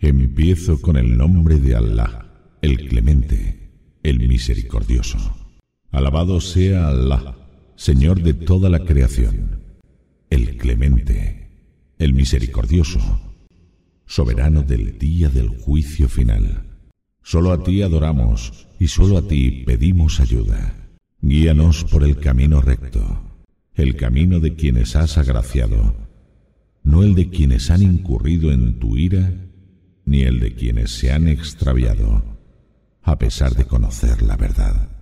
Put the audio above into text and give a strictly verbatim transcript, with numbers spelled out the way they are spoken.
Empiezo con el nombre de Allah, el Clemente, el Misericordioso. Alabado sea Allah, Señor de toda la creación, el Clemente, el Misericordioso, soberano del día del juicio final. Solo a ti adoramos y solo a ti pedimos ayuda. Guíanos por el camino recto, el camino de quienes has agraciado, no el de quienes han incurrido en tu ira, ni el de quienes se han extraviado, a pesar de conocer la verdad.